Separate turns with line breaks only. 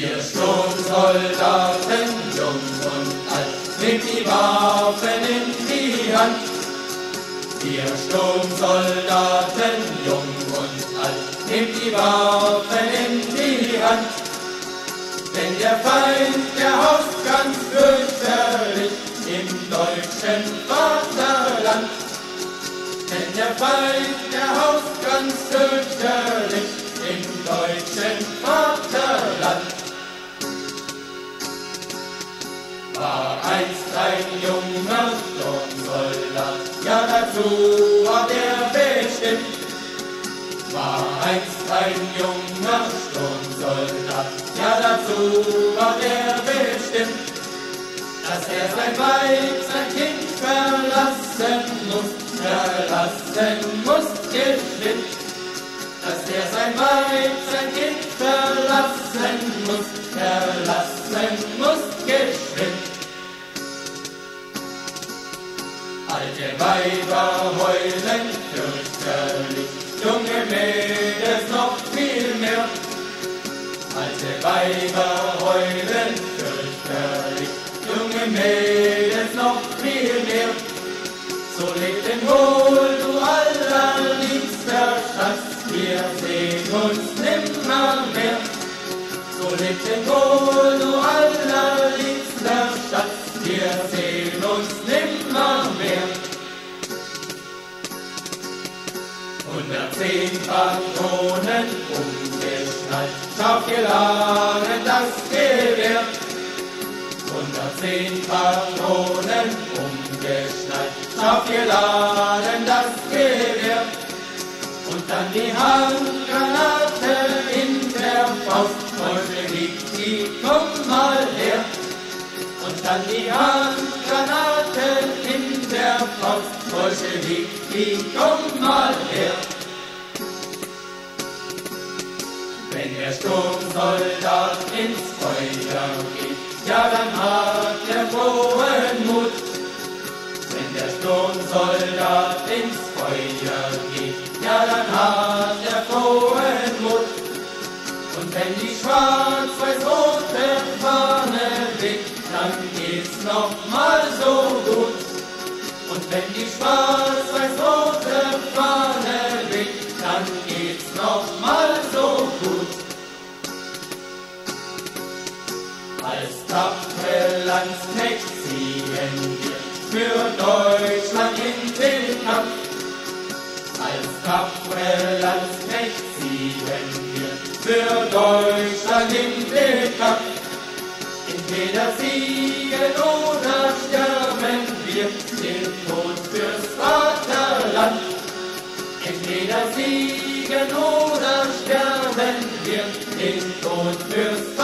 Wir Sturmsoldaten, jung und alt, nehmt die Waffen in die Hand. Wir Sturmsoldaten, jung und alt, nehmt die Waffen in die Hand. Denn der Feind, der haust ganz fürchterlich im deutschen Vaterland. Denn der Feind, der haust ganz fürchterlich im deutschen Vaterland. War einst ein junger Sturmsoldat, ja dazu war der bestimmt. War einst ein junger Sturmsoldat, ja dazu war der bestimmt. Dass er sein Weib, sein Kind verlassen muss geschwind. Dass er sein Weib, sein Kind verlassen muss geschwind. Alte Weiber heulen fürchterlich, junge Mädels noch viel mehr. Alte Weiber heulen fürchterlich, junge Mädels noch viel mehr. So lebt denn wohl, du allerliebster Schatz, wir sehen uns nimmermehr. So lebt denn wohl, du allerliebster Schatz, wir sehen uns nimmermehr. 110 Patronen umgeschnallt, scharf geladen das Gewehr. 110 Patronen umgeschnallt, scharf geladen das Gewehr. Und dann die Handgranate in der Faust, Bolschewiki, komm mal her. Und dann die Handgranate in der Faust, Bolschewiki, komm mal her. Wenn der Sturmsoldat ins Feuer geht, ja dann hat er frohen Mut. Wenn der Sturmsoldat ins Feuer geht, ja dann hat er frohen Mut. Und wenn die schwarz-weiß-rote Fahne weht, dann geht's noch mal so gut. Und wenn die schwarz-weiß-rote Fahne weht, dann geht's noch mal so gut. Als tapfere Landsknecht ziehen wir für Deutschland in den Kampf. Als tapfere Landsknecht ziehen wir für Deutschland in den Kampf. Entweder siegen oder sterben wir, den Tod fürs Vaterland. Entweder siegen oder sterben wir, den Tod fürs Vaterland.